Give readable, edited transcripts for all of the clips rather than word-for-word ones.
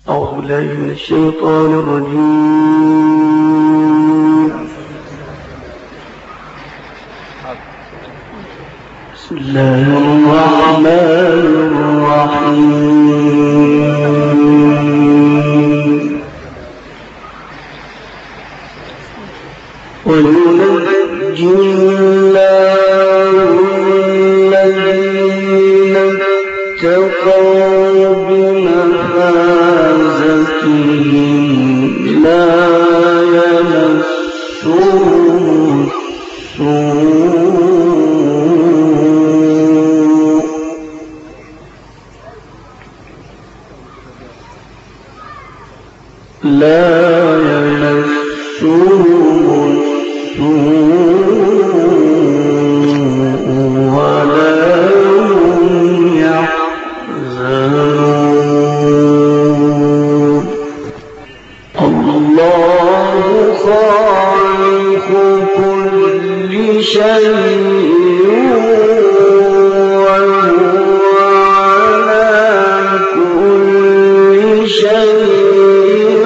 أعوذ بالله من الشيطان الرجيم. بسم الله الرحمن الرحيم. وينجي الله الذين اتقوا بمفازتهم لا يمسهم السوء ولا هم يحزنون. الله خالق كل شيء وهو على كل شيء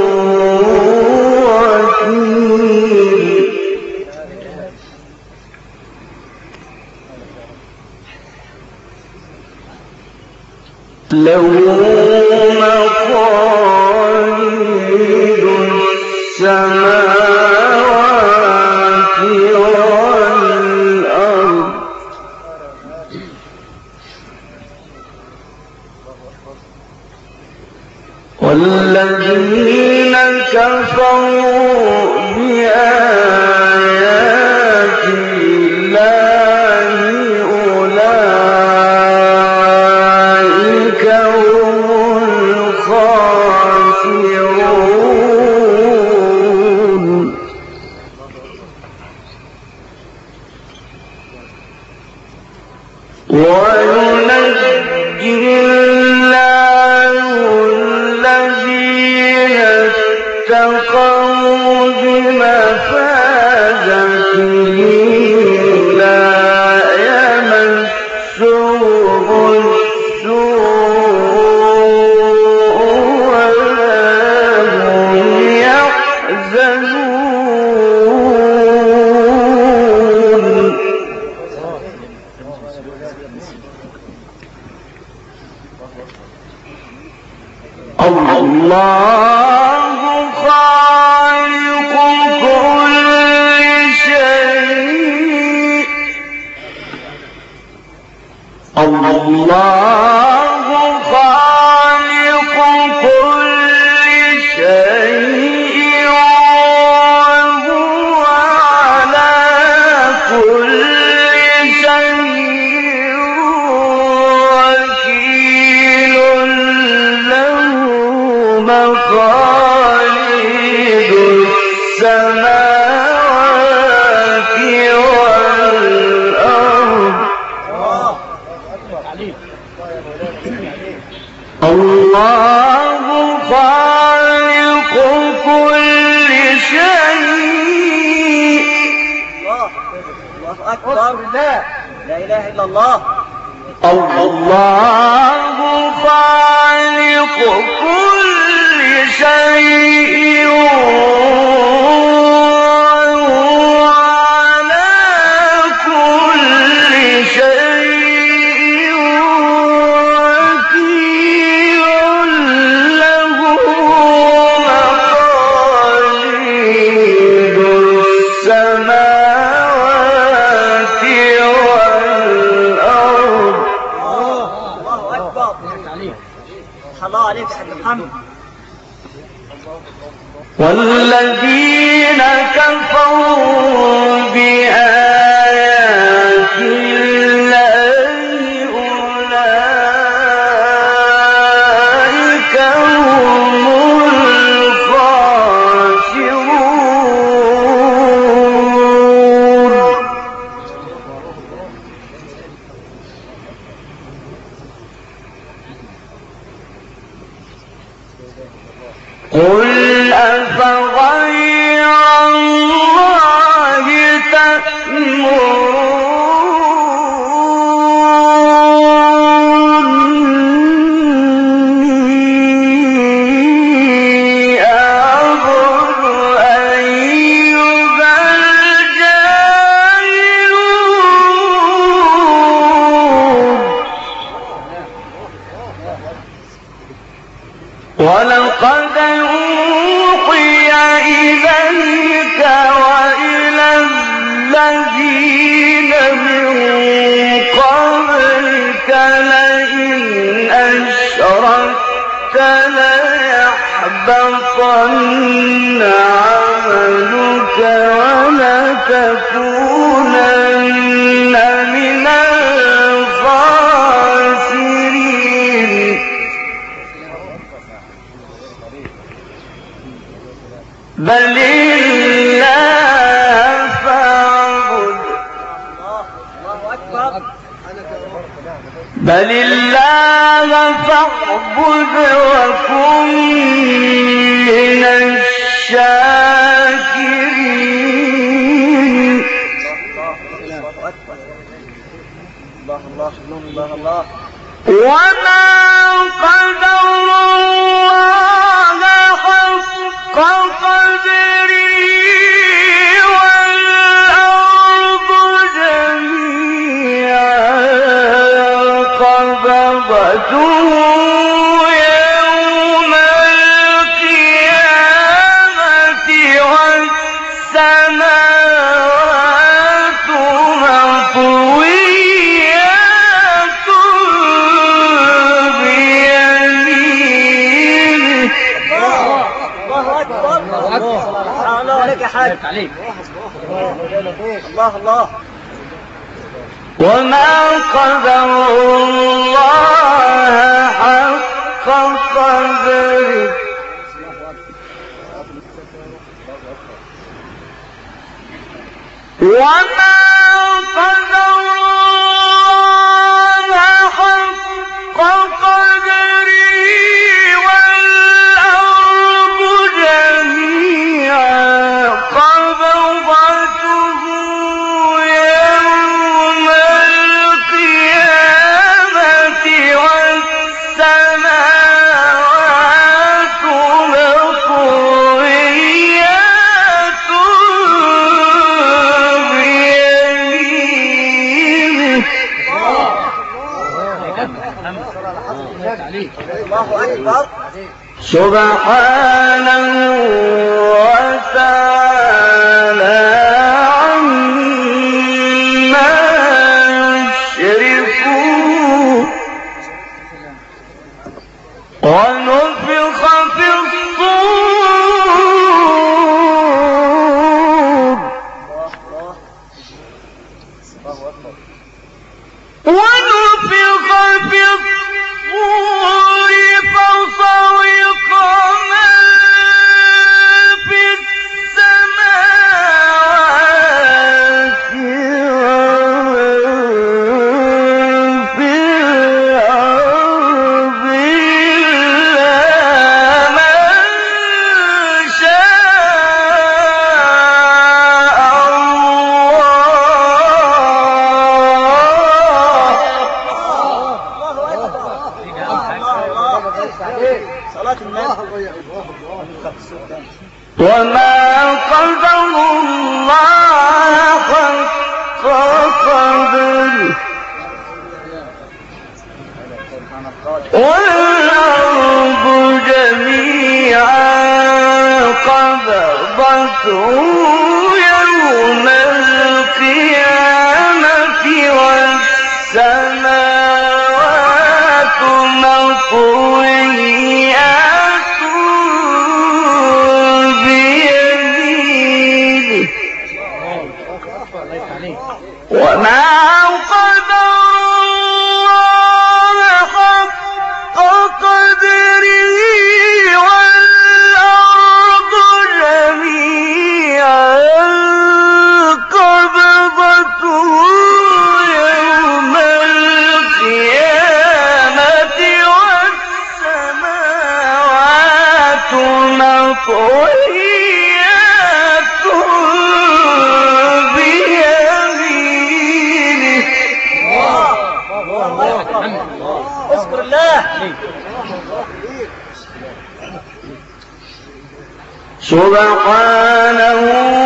وكيل. له مقاليد السماوات والأرض والذين كفروا بآيات الله أولئك هم الخاسرون. وينجي الله الذين اتقوا بمفازتهم لا يمسهم السوء ولا هم يحزنون. الله خالق كل شيء. الله خالق كل شيء وهو على كل شيء وكيل. له مقاليد السماوات والأرض. الله خالق كل شيء. الله أكبر. لا إله إلا الله. الله خالق كل شيء وهو على كل شيء وكيل. له مقاليد السماوات والأرض. الله أكبر. الله عليك يا محمد. والذين كفروا بآيات الله أولئك هم الخاسرون. قل أفغير الله تأمروني ولقد أوحي إليك وإلى الذين من قبلك لئن أشركت ليحبطن عملك ولتكونن من الخاسرين بل الله فاعبد بل الله فاعبد وكن من الشاكرين الله وما قدر الله حق قدره والأرض جميعا قبضته يوم القيامة والسماوات مطويات بيمينه الله أكبر الله عليك يا حاج الله وما قدر الله حق قدره وما قدر الله حق قدره والأرض جميعا قبضته يوم القيامة والسماوات مطويات بيمينه الله أكبر سبحانه وتعالى عما يشركون ونفخ في الصور ونفخ في الصور فصعق من في السماوات ومن في الأرض إلا من شاء صلاة النبي وما قدر الله حق قدره والأرض جميعا قبضته يوم القيامة والسماوات مطويات بيمينه وما قدر الله حق قدره والأرض جميعا قبضته يوم القيامة والسماوات مطويات بيمينه اذكر الله سبحانه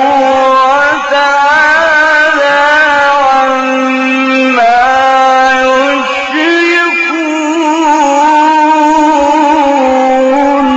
وتعالى عما يشركون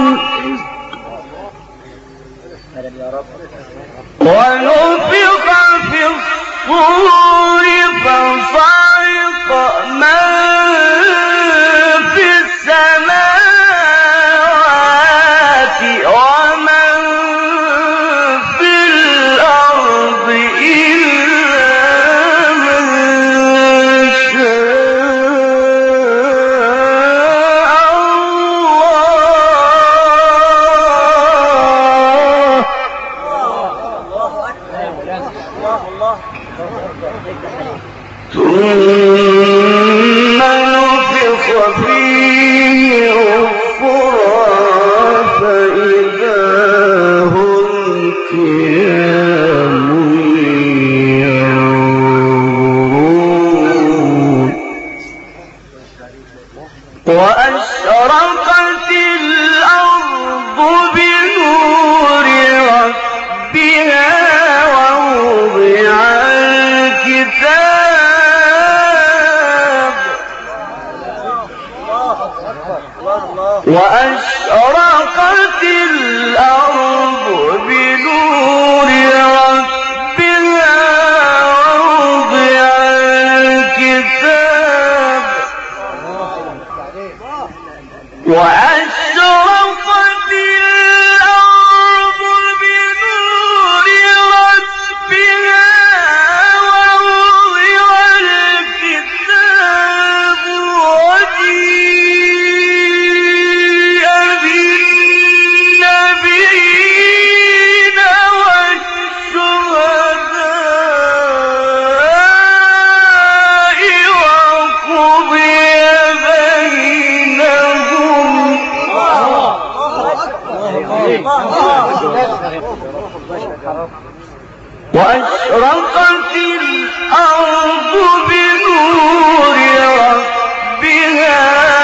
وأشرقت الأرض بنور ربها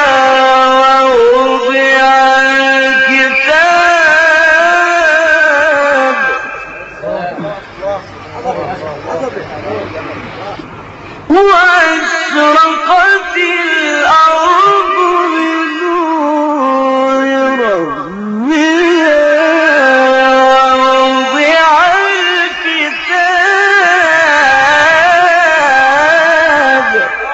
ووضع الكتاب وأشرقت الأرض بنور ربها ووضع الكتاب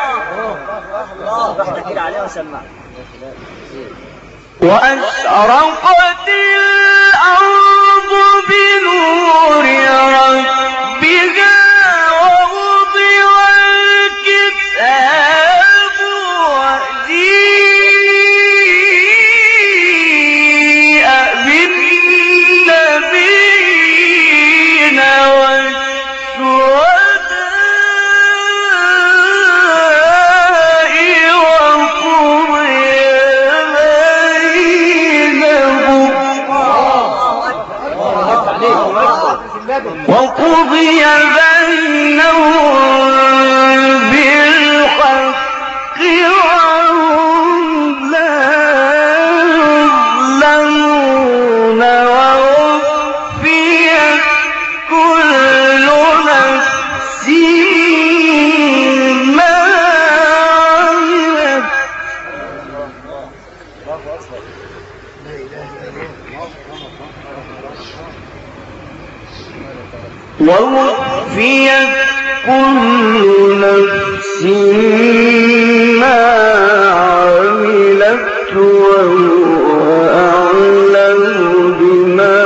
وأشرقت الأرض بنور ربها ووضع الكتاب وجيء بالنبيين والشهداء وقضي بينهم بالحق وهم لا يظلمون ووفيت كل نفس ما عملت ووفيت كل نفس ما عملت وهو أعلم بما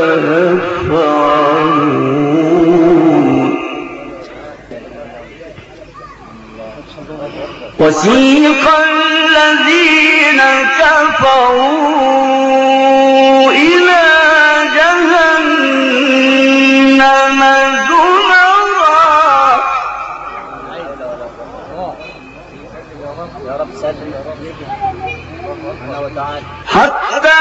يفعلون وسيق الذين كفروا إلى جهنم زمرا حتى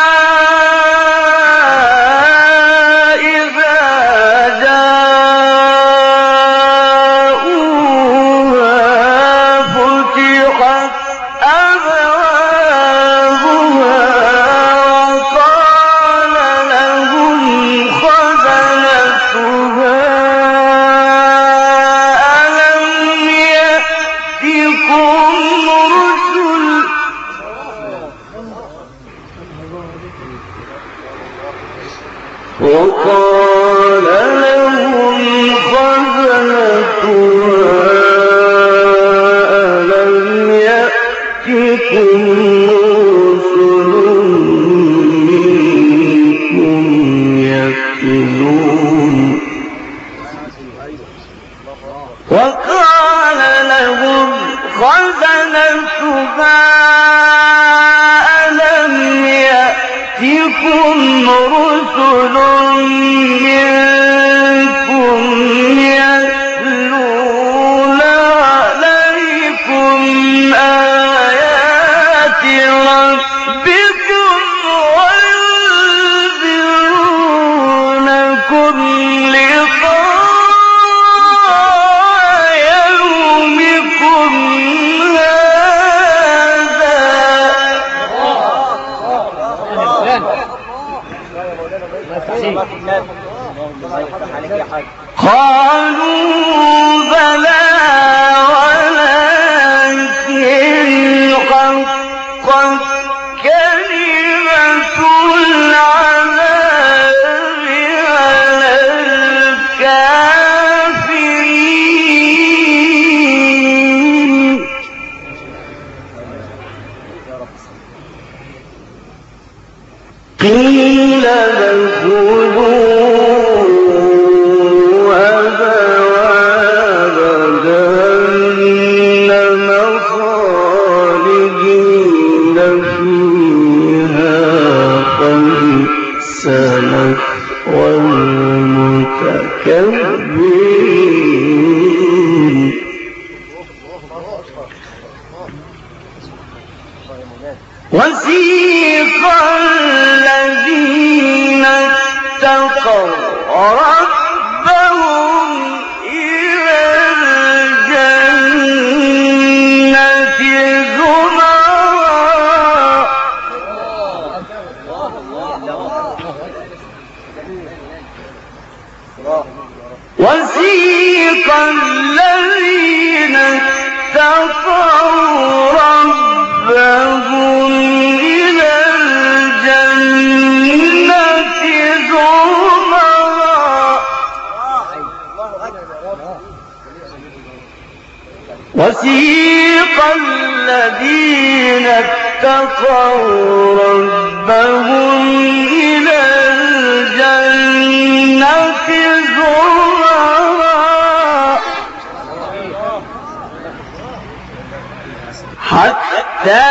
إذا جاءوها فتحت أبوابها وقال لهم خزنتها ألم يأتكم رسل وقال لهم خزنتها ألم يأتكم رسل منكم يتلون وقال لهم خزنتها ألم يأتكم رسل منكم يتلون عليكم آيات ربكم وينذرونكم لقاء يومكم قالوا بلى ولكن حقت كلمة العذاب على الكافرين قيل ادخلوا أبواب جهنم خالدين فيها فبئس مثوى المتكبرين وسيق الذين وسيق الذين اتقوا ربهم إلى الجنة زمرا وسيق الذين اتقوا ربهم إلى الجنة زمرا حتى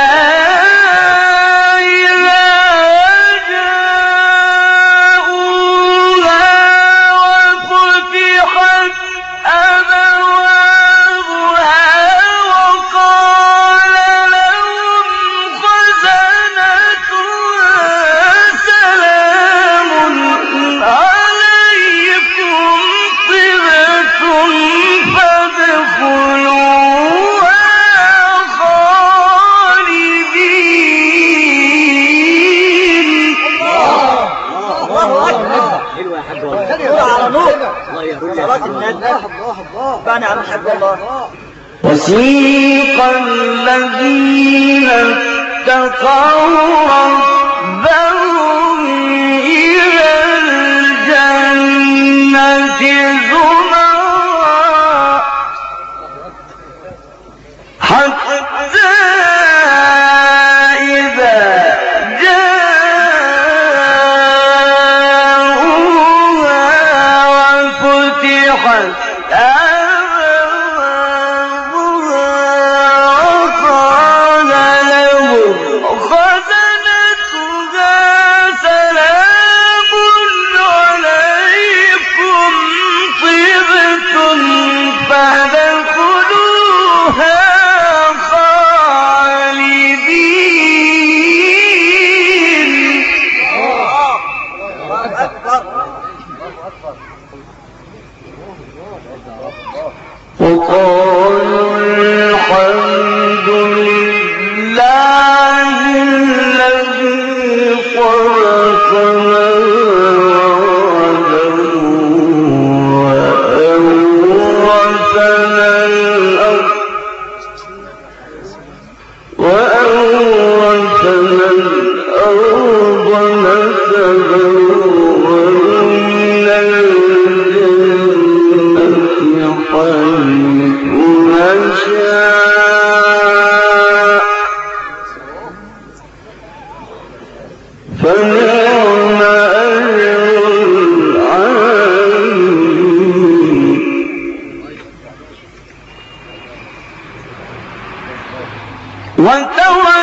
وسيق الذين اتقوا ربهم إلى الجنة زمرا حتى إذا جاءوها وفتحت وقالوا الحمد لله الذي خلقنا وأورثنا الأرض نتبوأ من الجنة حيث نشاء فنعم أجر العاملين وترى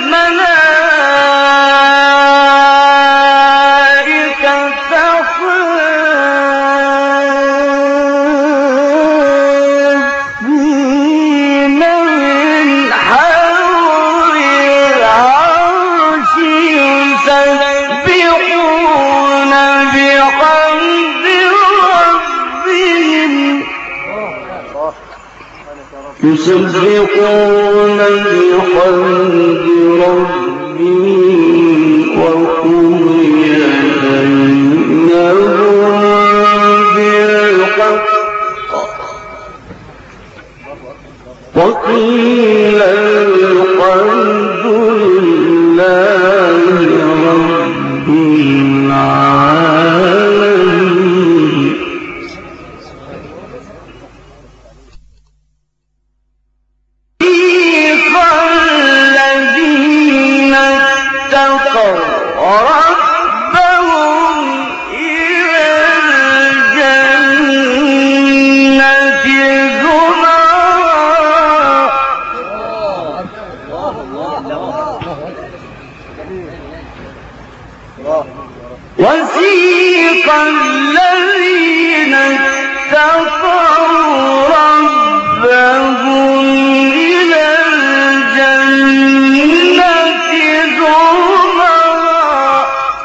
الملائكة حافين من حول العرش يسبحون بحمد ربهم وقضي بينهم بالحق وقيل الحمد لله رب العالمين الذين اتقوا ربهم إلى الجنة زمرا وسيق الذين اتقوا ربهم إلى الجنة زمرا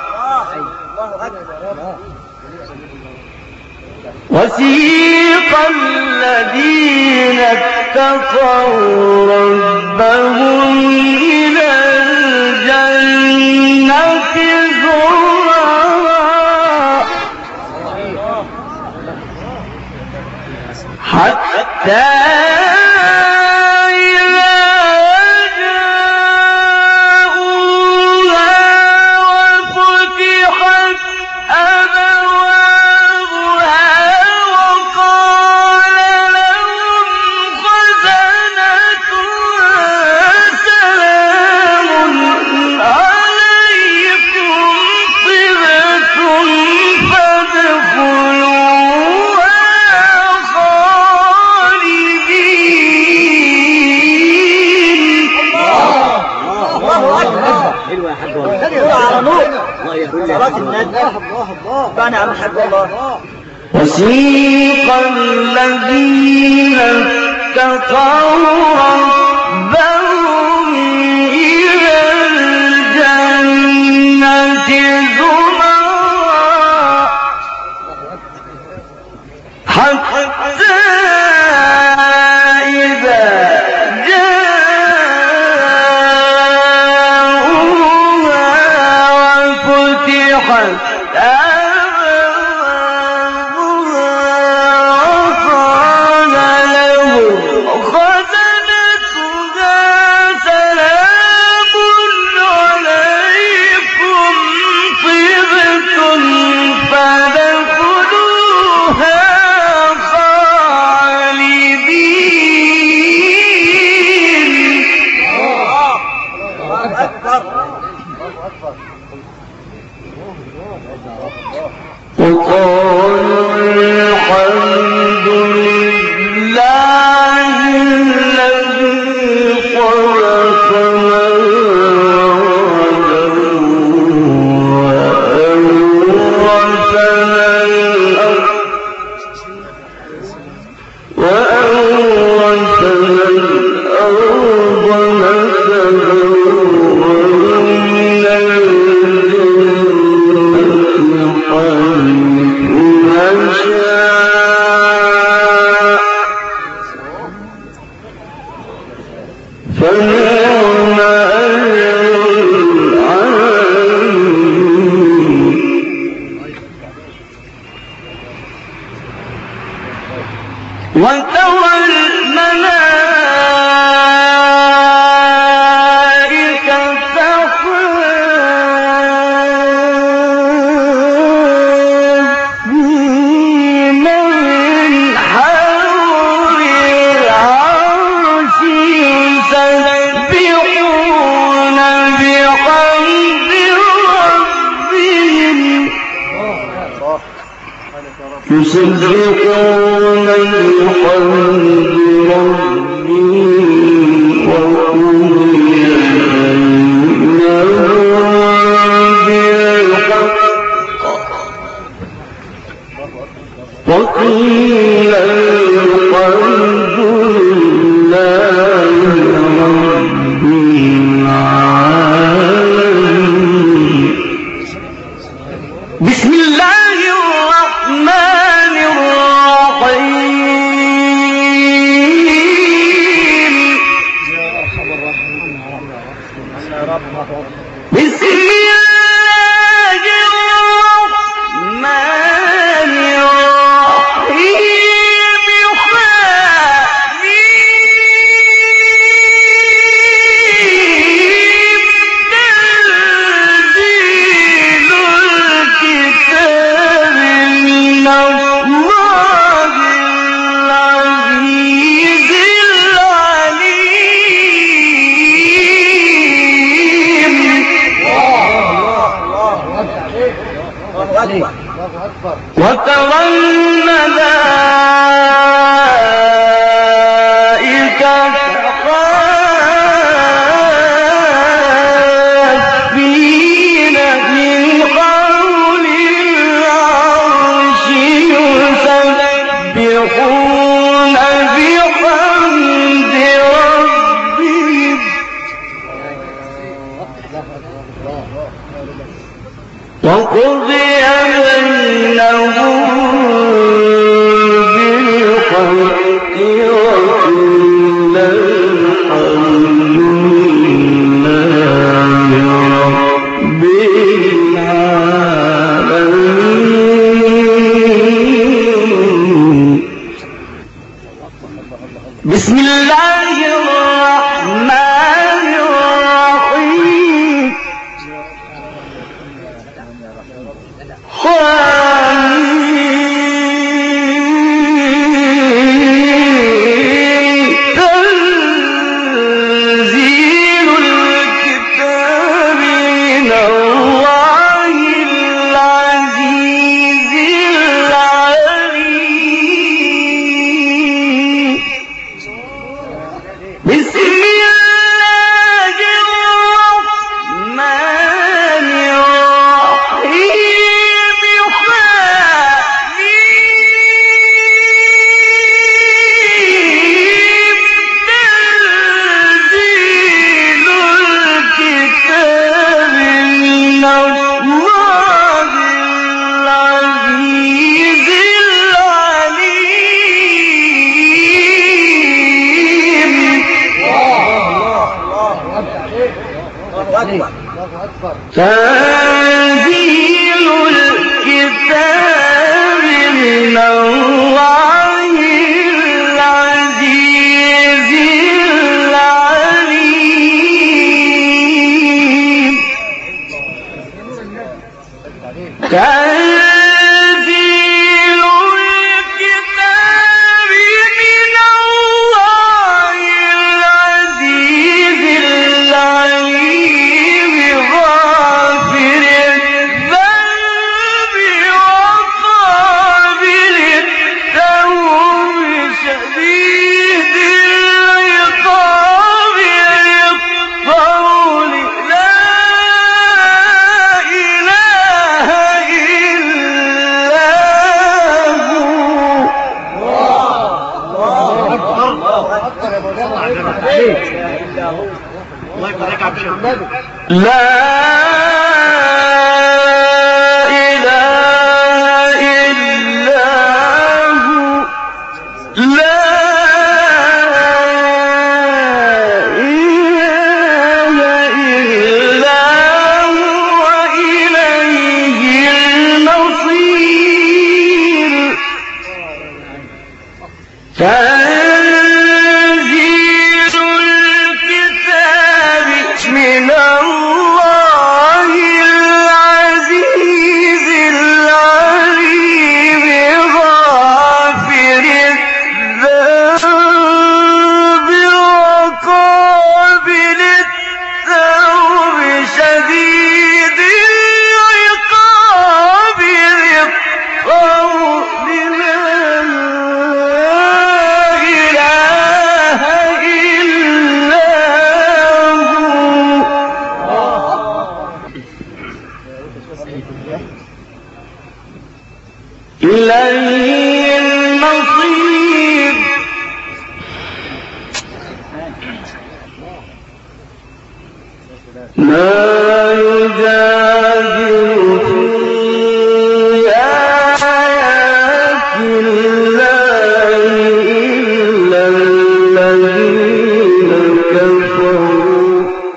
وسيق الذين اتقوا ربهم إلى الجنة حتى وسيق الذين اتقوا ربهم إلى الجنة زمرا حتى إذا جاءوها وفتحت وقالوا الحمد لله الذي خلقنا وأورثنا الأرض فنعم أجر العاملين وترى الملائكة حافين من حول العرش يسبحون بحمد ربهم وقضي بينهم بالحق وقيل الحمد لله رب العالمين. بسم الله الرحمن الرحيم. بسم الله الرحمن الرحيم. تنزيل الكتاب من الله العزيز العليم. وترى الملائكة حافين من حول العرش يسبحون بحمد ربهم وقضي بينهم بالحق وقيل الحمد لله رب العالمين. تنزيل الكتاب من الله العزيز العليم. بسم الله الرحمن الرحيم. تنزيل الكتاب من الله العزيز العليم. تنزيل الكتاب من الله العزيز العليم. تنزيل الكتاب من الله العزيز العليم. غافر الذنب وقابل التوب شديد العقاب للقول لا إله إلا هو. لا إله إلا هو. لا إله إلا هو. إليه المصير. تنزيل الكتاب من الله العزيز العليم. غافر الذنب وقابل التوب شديد العقاب للقول لا إله إلا هو. إليه المصير. ما يجادل في آيات الله إلا الذين كفروا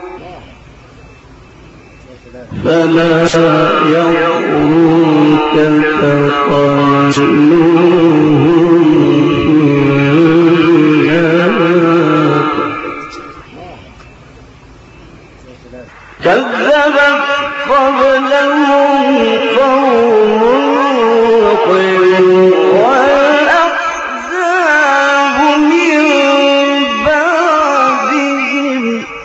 فلا يغرك تقلبهم في النار. كذبت قبلهم قوم نوح والأحزاب من بعدهم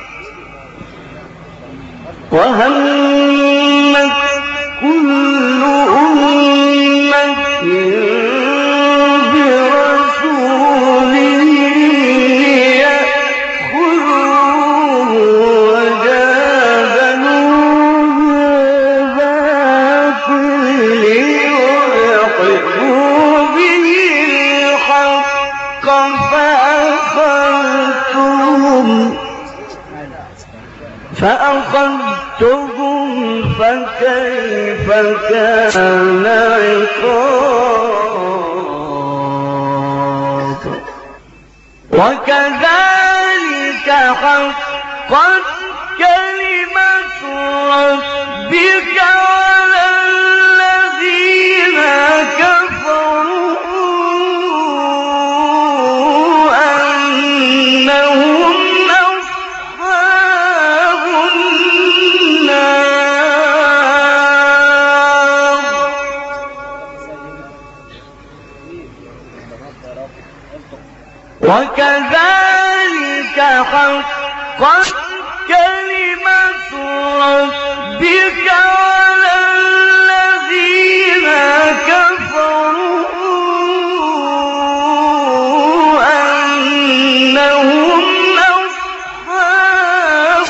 وهمت كل أمة برسولهم ليأخذوه وجادلوا بالباطل ليدحضوا به الحق فأخذتهم فكيف كان عقاب. وكذلك حقت كلمة ربك على الذين كفروا أنهم أصحاب النار. وكذلك حقت كلمة ربك على الذين كفروا أنهم أصحاب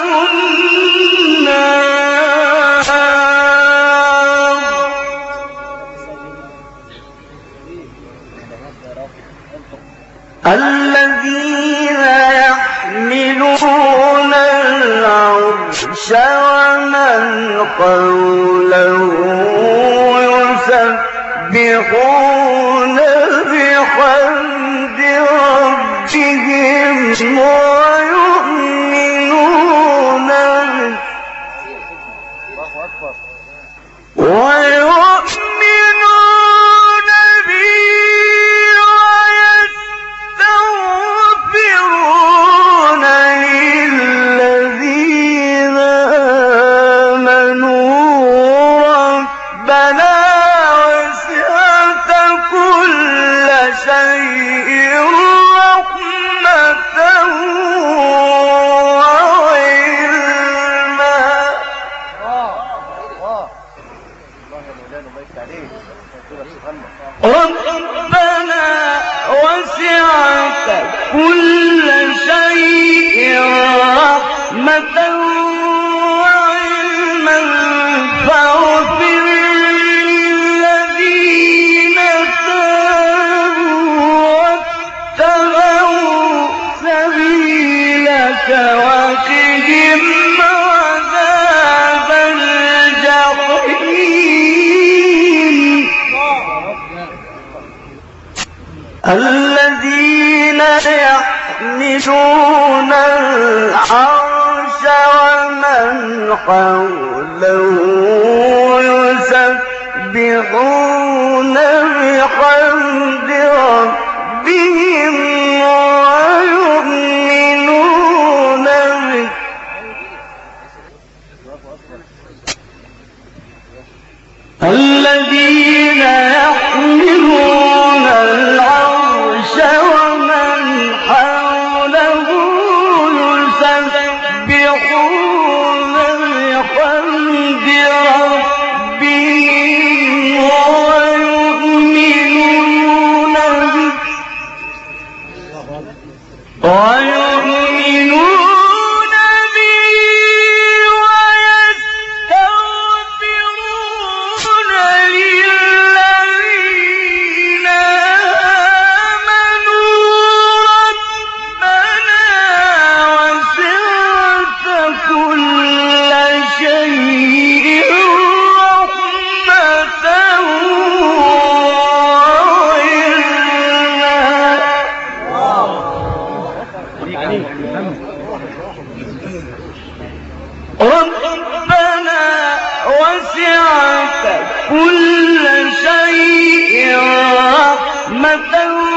النار الذين يحملون العرش ومن حوله يسبحون بحمد ربهم ويؤمنون به ويستغفرون للذين آمنوا ربنا وسعت كل شيء رحمة وعلما ربنا وسعت كل شيء رحمة وعلما فاغفر للذين تابوا واتبعوا سبيلك وقهم عذاب الجحيم الذين يحملون العرش ومن حوله يسبحون بحمد ربهم ويؤمنون به الذين يحملون العرش ومن حوله يسبحون بحمد ربهم ويؤمنون به ويستغفرون للذين آمنوا ربنا وسعت كل شيء رحمة ربنا وسعت كل شيء رحمة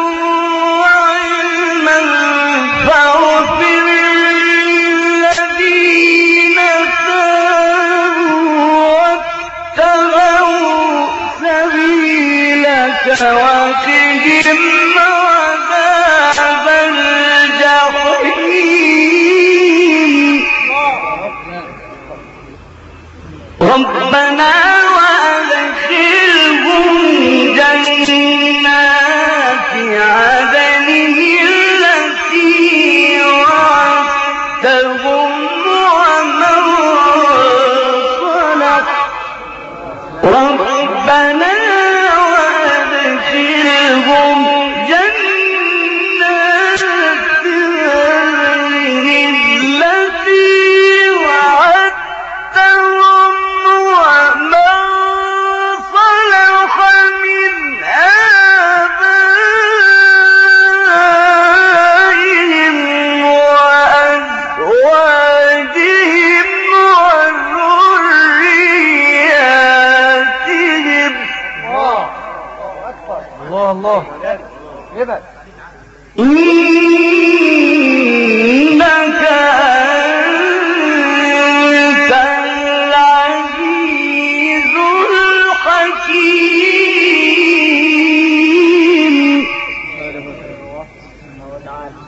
وعلما فاغفر للذين تابوا واتبعوا سبيلك وقهم عذاب الجحيم ربنا وأدخلهم جنات عدن التي وعدتهم ومن صلح ربنا وأدخلهم جنات عدن التي وعدتهم ومن صلح من آبائهم وأزواجهم وذرياتهم الله يبقى إنك أنت العزيز الحكيم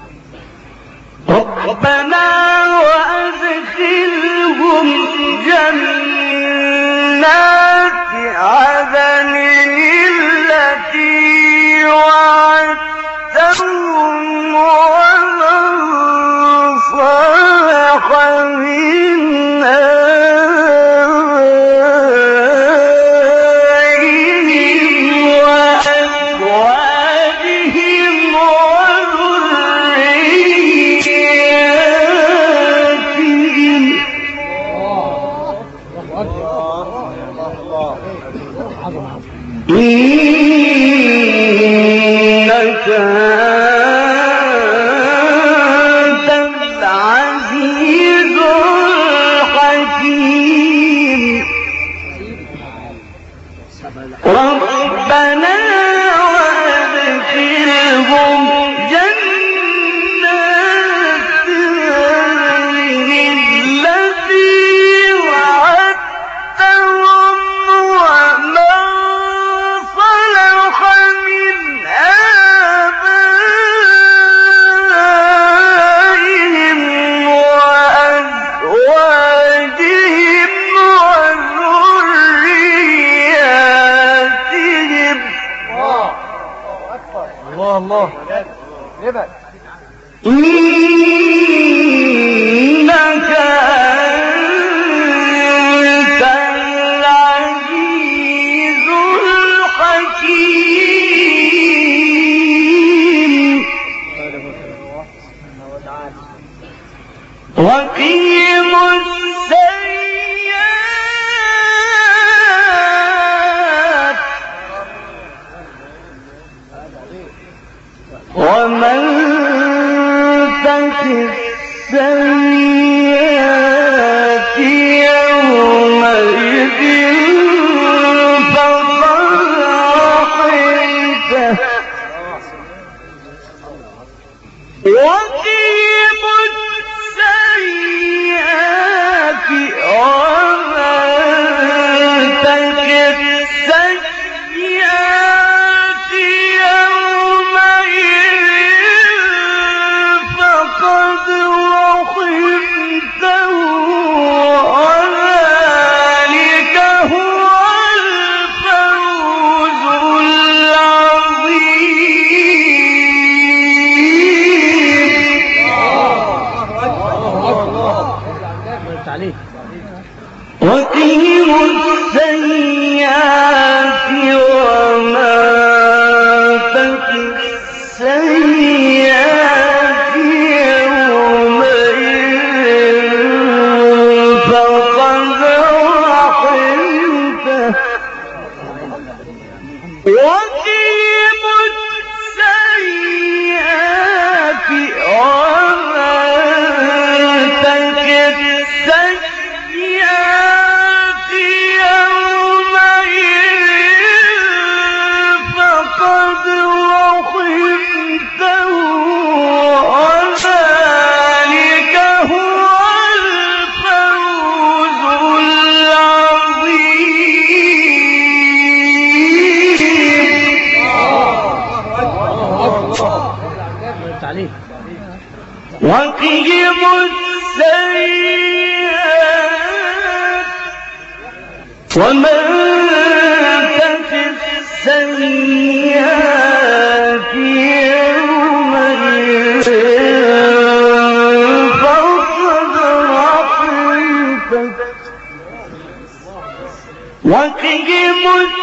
إنك أنت العزيز الحكيم ربنا وادخلهم جنات التي وعدتهم ومن صلح من آبائهم وأزواجهم وذرياتهم الله لبك إنك أنت العزيز الحكيم وقيم السيئات ومن تك السيئات يومئذ فقد رحمته وقيم السيئات ومن تك السيئات يومئذ فقد رحمته وذلك هو الفوز العظيم وقيم السيئات وما تك السيئات يومئذ فقد رحمته وقيم السيئات وما تك السيئات يومئذ فقد رحمته وذلك هو الفوز العظيم وقيم السيئات ومن تك السيئات يومئذ فقد رحمته وقيم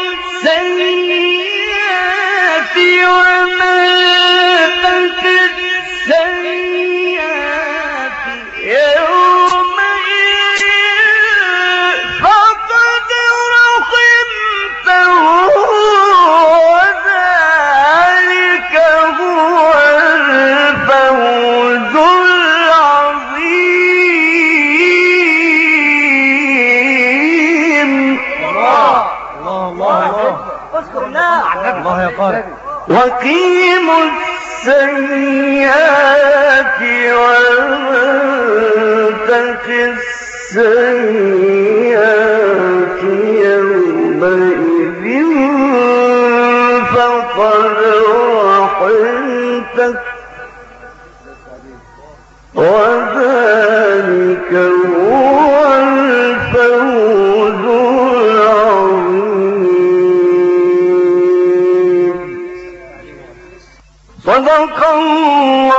السيئات ومن تك السيئات يومئذ فقد رحمته وذلك هو الفوز العظيم الله يا قارئ وقيم السيئات ومن تك السيئات يومئذ فقد رحمته وذلك هو الفوز العظيم صدق الله